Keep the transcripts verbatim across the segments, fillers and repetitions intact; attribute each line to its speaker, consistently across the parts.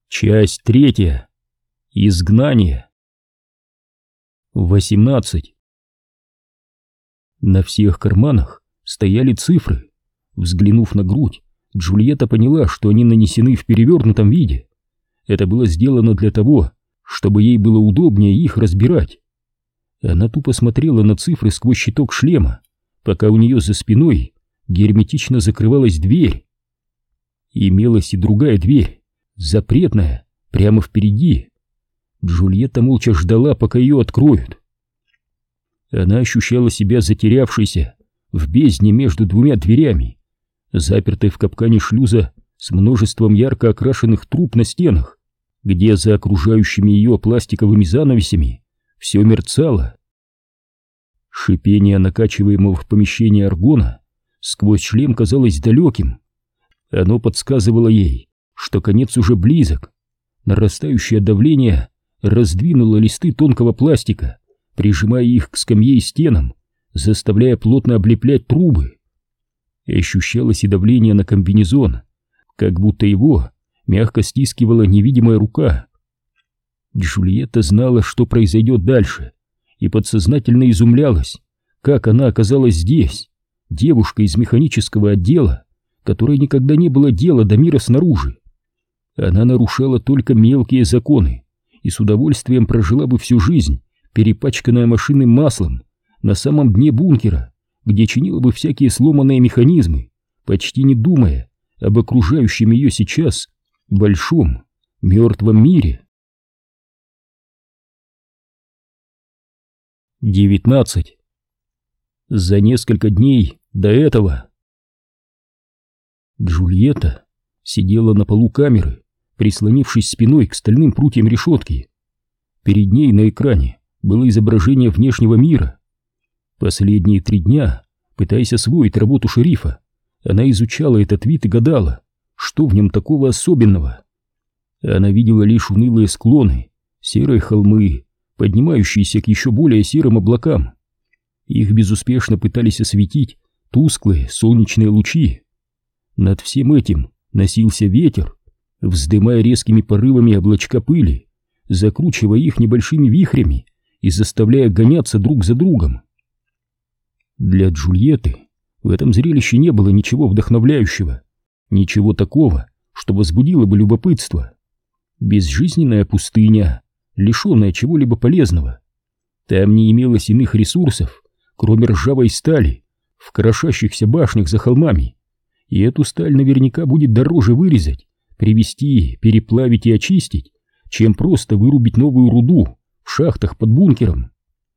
Speaker 1: Часть третья. Изгнание. восемнадцать. На всех карманах стояли цифры. Взглянув на грудь, Джульетта поняла, что они нанесены в перевернутом виде. Это было сделано для того, чтобы ей было удобнее их разбирать. Она тупо смотрела на цифры сквозь щиток шлема, пока у нее за спиной герметично закрывалась дверь. Имелась и другая дверь, запретная, прямо впереди. Джульетта молча ждала, пока ее откроют. Она ощущала себя затерявшейся в бездне между двумя дверями, запертой в капкане шлюза с множеством ярко окрашенных труб на стенах, где за окружающими ее пластиковыми занавесями все мерцало. Шипение накачиваемого в помещении аргона сквозь шлем казалось далеким. Оно подсказывало ей, что конец уже близок. Нарастающее давление раздвинуло листы тонкого пластика, прижимая их к скамье и стенам, заставляя плотно облеплять трубы. Ощущалось и давление на комбинезон, как будто его мягко стискивала невидимая рука. Джульетта знала, что произойдет дальше, и подсознательно изумлялась, как она оказалась здесь, девушка из механического отдела, которой никогда не было дела до мира снаружи. Она нарушала только мелкие законы и с удовольствием прожила бы всю жизнь, перепачканная машинным маслом, на самом дне бункера, где чинила бы всякие сломанные механизмы, почти не думая об окружающем ее сейчас большом мертвом мире. девятнадцать. За несколько дней до этого Джульетта сидела на полу камеры, прислонившись спиной к стальным прутьям решетки. Перед ней на экране было изображение внешнего мира. Последние три дня, пытаясь освоить работу шерифа, она изучала этот вид и гадала, что в нем такого особенного. Она видела лишь унылые склоны, серые холмы, поднимающиеся к еще более серым облакам. Их безуспешно пытались осветить тусклые солнечные лучи. Над всем этим носился ветер, вздымая резкими порывами облачка пыли, закручивая их небольшими вихрями и заставляя гоняться друг за другом. Для Джульетты в этом зрелище не было ничего вдохновляющего, ничего такого, что возбудило бы любопытство. Безжизненная пустыня, лишенная чего-либо полезного. Там не имелось иных ресурсов, кроме ржавой стали в крошащихся башнях за холмами. И эту сталь наверняка будет дороже вырезать, привезти, переплавить и очистить, чем просто вырубить новую руду в шахтах под бункером.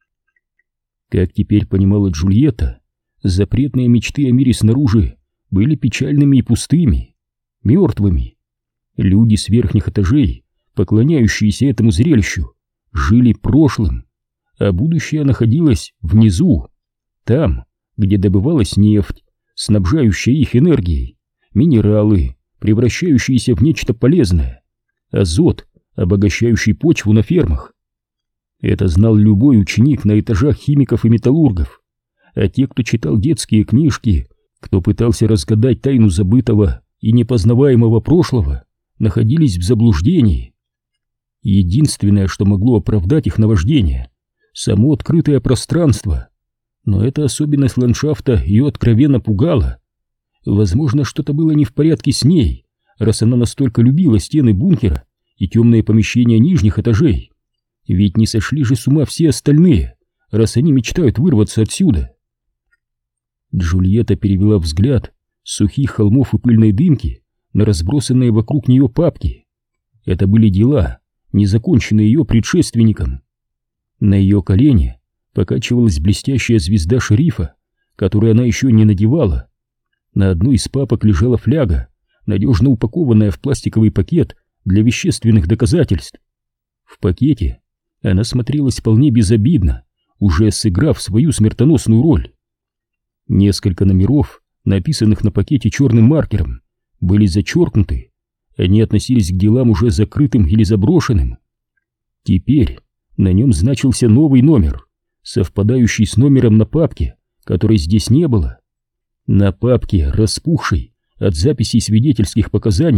Speaker 1: Как теперь понимала Джульетта, запретные мечты о мире снаружи были печальными и пустыми, мертвыми. Люди с верхних этажей, поклоняющиеся этому зрелищу, жили прошлым, а будущее находилось внизу, там, где добывалась нефть, снабжающая их энергией, минералы, превращающиеся в нечто полезное, азот, обогащающий почву на фермах. Это знал любой ученик на этажах химиков и металлургов, а те, кто читал детские книжки, кто пытался разгадать тайну забытого и непознаваемого прошлого, находились в заблуждении. Единственное, что могло оправдать их наваждение — само открытое пространство. Но эта особенность ландшафта ее откровенно пугала. Возможно, что-то было не в порядке с ней, раз она настолько любила стены бункера и темные помещения нижних этажей. Ведь не сошли же с ума все остальные, раз они мечтают вырваться отсюда. Джульетта перевела взгляд с сухих холмов и пыльной дымки на разбросанные вокруг нее папки. Это были дела, незаконченные ее предшественником. На ее колене покачивалась блестящая звезда шерифа, которую она еще не надевала. На одной из папок лежала фляга, надежно упакованная в пластиковый пакет для вещественных доказательств. В пакете она смотрелась вполне безобидно, уже сыграв свою смертоносную роль. Несколько номеров, написанных на пакете черным маркером, были зачеркнуты. Они относились к делам уже закрытым или заброшенным. Теперь на нем значился новый номер, совпадающий с номером на папке, которой здесь не было. На папке, распухшей от записей свидетельских показаний,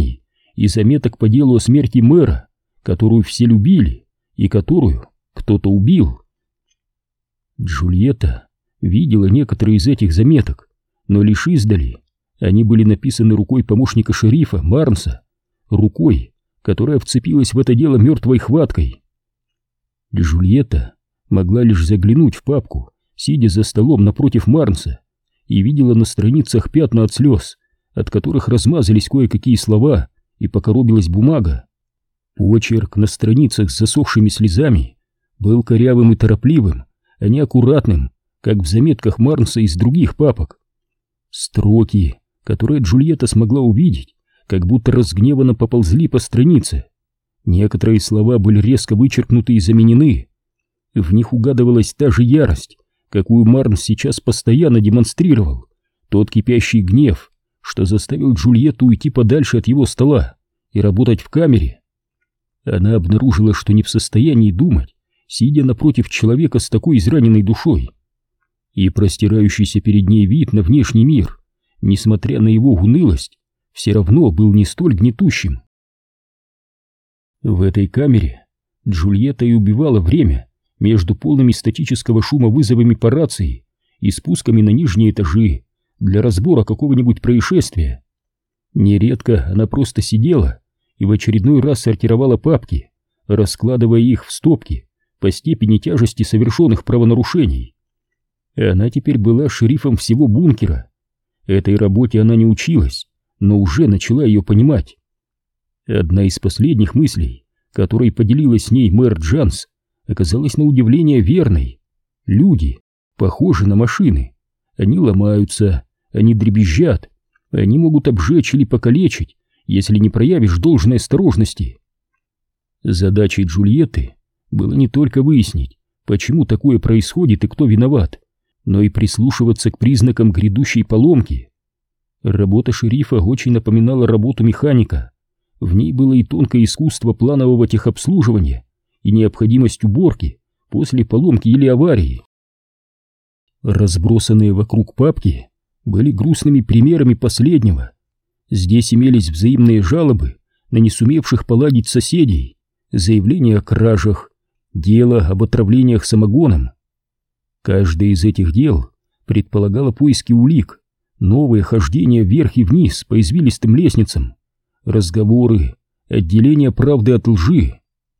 Speaker 1: и заметок по делу о смерти мэра, которую все любили и которую кто-то убил. Джульетта видела некоторые из этих заметок, но лишь издали. Они были написаны рукой помощника шерифа Марнса, рукой, которая вцепилась в это дело мертвой хваткой. Джульетта могла лишь заглянуть в папку, сидя за столом напротив Марнса, и видела на страницах пятна от слез, от которых размазались кое-какие слова и покоробилась бумага. Почерк на страницах с засохшими слезами был корявым и торопливым, а не аккуратным, как в заметках Марнса из других папок. Строки, которые Джульетта смогла увидеть, как будто разгневанно поползли по странице. Некоторые слова были резко вычеркнуты и заменены. В них угадывалась та же ярость, какую Марнс сейчас постоянно демонстрировал, тот кипящий гнев, что заставил Джульетту уйти подальше от его стола и работать в камере. Она обнаружила, что не в состоянии думать, сидя напротив человека с такой израненной душой. И простирающийся перед ней вид на внешний мир, несмотря на его унылость, все равно был не столь гнетущим. В этой камере Джульетта и убивала время между полными статического шума вызовами по рации и спусками на нижние этажи для разбора какого-нибудь происшествия. Нередко она просто сидела и в очередной раз сортировала папки, раскладывая их в стопки по степени тяжести совершенных правонарушений. Она теперь была шерифом всего бункера. Этой работе она не училась, но уже начала ее понимать. Одна из последних мыслей, которой поделилась с ней мэр Джанс, оказалась на удивление верной. Люди похожи на машины. Они ломаются, они дребезжат, они могут обжечь или покалечить, если не проявишь должной осторожности. Задачей Джульетты было не только выяснить, почему такое происходит и кто виноват, но и прислушиваться к признакам грядущей поломки. Работа шерифа очень напоминала работу механика. В ней было и тонкое искусство планового техобслуживания, и необходимость уборки после поломки или аварии. Разбросанные вокруг папки были грустными примерами последнего. Здесь имелись взаимные жалобы на не сумевших поладить соседей, заявления о кражах, дело об отравлениях самогоном. Каждое из этих дел предполагало поиски улик, новые хождения вверх и вниз по извилистым лестницам, разговоры, отделение правды от лжи.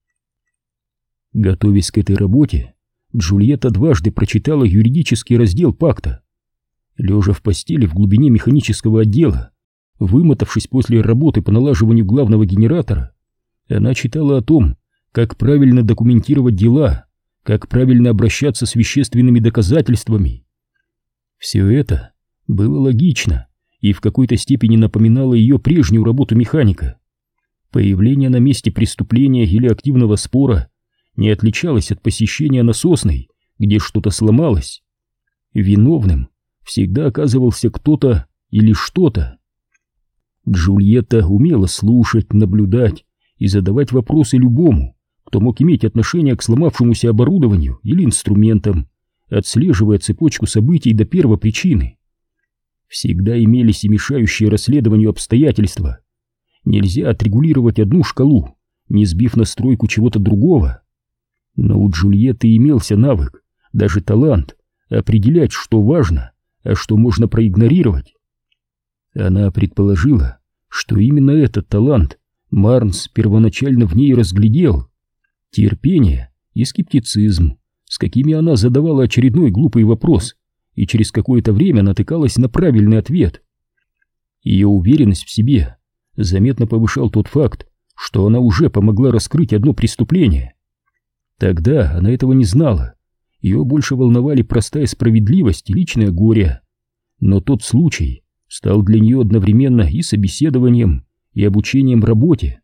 Speaker 1: Готовясь к этой работе, Джульетта дважды прочитала юридический раздел пакта. Лежа в постели в глубине механического отдела, вымотавшись после работы по налаживанию главного генератора, она читала о том, как правильно документировать дела, как правильно обращаться с вещественными доказательствами. Все это было логично и в какой-то степени напоминало ее прежнюю работу механика. Появление на месте преступления или активного спора не отличалось от посещения насосной, где что-то сломалось. Виновным всегда оказывался кто-то или что-то. Джульетта умела слушать, наблюдать и задавать вопросы любому, кто мог иметь отношение к сломавшемуся оборудованию или инструментам, отслеживая цепочку событий до первопричины. Всегда имелись и мешающие расследованию обстоятельства. Нельзя отрегулировать одну шкалу, не сбив настройку чего-то другого. Но у Джульетты имелся навык, даже талант, определять, что важно, а что можно проигнорировать. Она предположила, что именно этот талант Марнс первоначально в ней разглядел. Терпение и скептицизм, с какими она задавала очередной глупый вопрос и через какое-то время натыкалась на правильный ответ. Ее уверенность в себе заметно повышал тот факт, что она уже помогла раскрыть одно преступление. Тогда она этого не знала, ее больше волновали простая справедливость и личное горе. Но тот случай стал для нее одновременно и собеседованием, и обучением работе.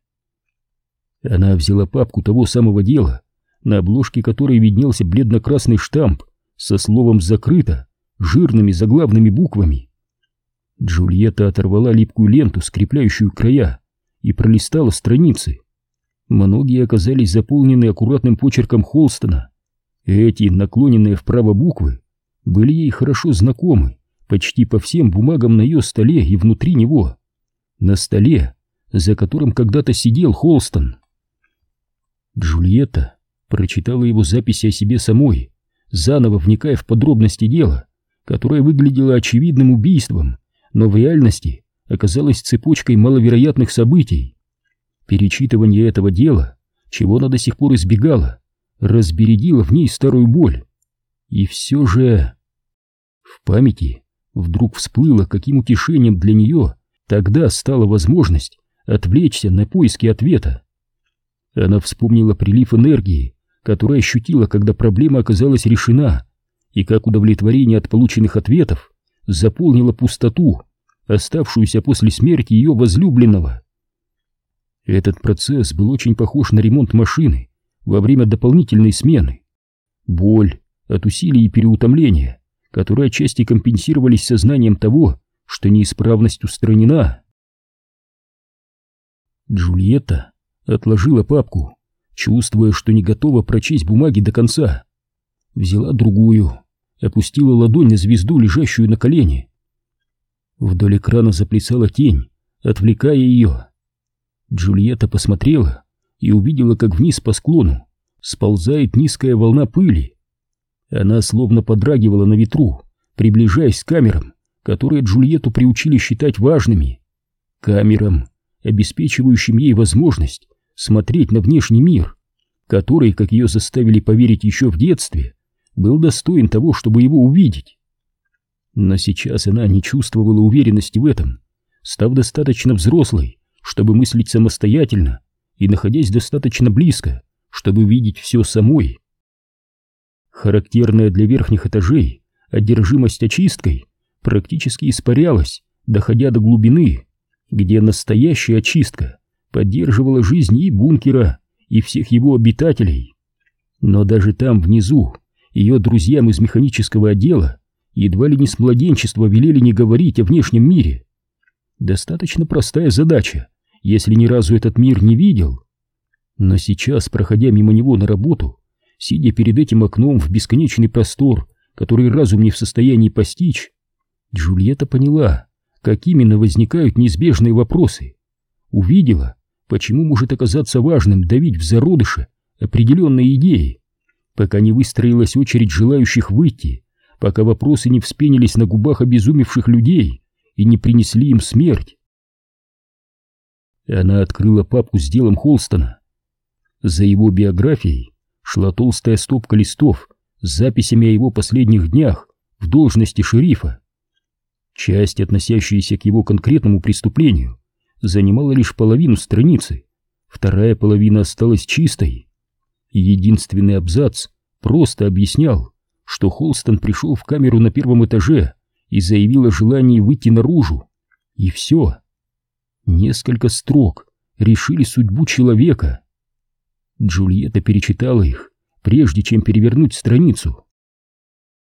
Speaker 1: Она взяла папку того самого дела, на обложке которой виднелся бледно-красный штамп со словом «закрыто» жирными заглавными буквами. Джульетта оторвала липкую ленту, скрепляющую края, и пролистала страницы. Многие оказались заполнены аккуратным почерком Холстона. Эти наклоненные вправо буквы были ей хорошо знакомы почти по всем бумагам на ее столе и внутри него. На столе за которым когда-то сидел Холстон. Джульетта прочитала его записи о себе самой, заново вникая в подробности дела, которое выглядело очевидным убийством, но в реальности оказалось цепочкой маловероятных событий. Перечитывание этого дела, чего она до сих пор избегала, разбередило в ней старую боль. И все же... В памяти вдруг всплыло, каким утешением для нее тогда стала возможность отвлечься на поиски ответа. Она вспомнила прилив энергии, который ощутила, когда проблема оказалась решена, и как удовлетворение от полученных ответов заполнило пустоту, оставшуюся после смерти ее возлюбленного. Этот процесс был очень похож на ремонт машины во время дополнительной смены. Боль от усилий и переутомления, которые отчасти компенсировались сознанием того, что неисправность устранена. Джульетта отложила папку, чувствуя, что не готова прочесть бумаги до конца. Взяла другую, опустила ладонь на звезду, лежащую на колене. Вдоль экрана заплясала тень, отвлекая ее. Джульетта посмотрела и увидела, как вниз по склону сползает низкая волна пыли. Она словно подрагивала на ветру, приближаясь к камерам, которые Джульетту приучили считать важными. Камерам, обеспечивающим ей возможность смотреть на внешний мир, который, как ее заставили поверить еще в детстве, был достоин того, чтобы его увидеть. Но сейчас она не чувствовала уверенности в этом, став достаточно взрослой, чтобы мыслить самостоятельно, и находясь достаточно близко, чтобы видеть все самой. Характерная для верхних этажей одержимость очисткой практически испарялась, доходя до глубины, где настоящая очистка поддерживала жизнь и бункера, и всех его обитателей. Но даже там, внизу, ее друзьям из механического отдела едва ли не с младенчества велели не говорить о внешнем мире. Достаточно простая задача, если ни разу этот мир не видел. Но сейчас, проходя мимо него на работу, сидя перед этим окном в бесконечный простор, который разум не в состоянии постичь, Джульетта поняла, как именно возникают неизбежные вопросы. Увидела, почему может оказаться важным давить в зародыше определенной идеи, пока не выстроилась очередь желающих выйти, пока вопросы не вспенились на губах обезумевших людей и не принесли им смерть. Она открыла папку с делом Холстона. За его биографией шла толстая стопка листов с записями о его последних днях в должности шерифа. Часть, относящаяся к его конкретному преступлению, занимала лишь половину страницы, вторая половина осталась чистой. Единственный абзац просто объяснял, что Холстон пришел в камеру на первом этаже и заявил о желании выйти наружу. И все. Несколько строк решили судьбу человека. Джульетта перечитала их, прежде чем перевернуть страницу.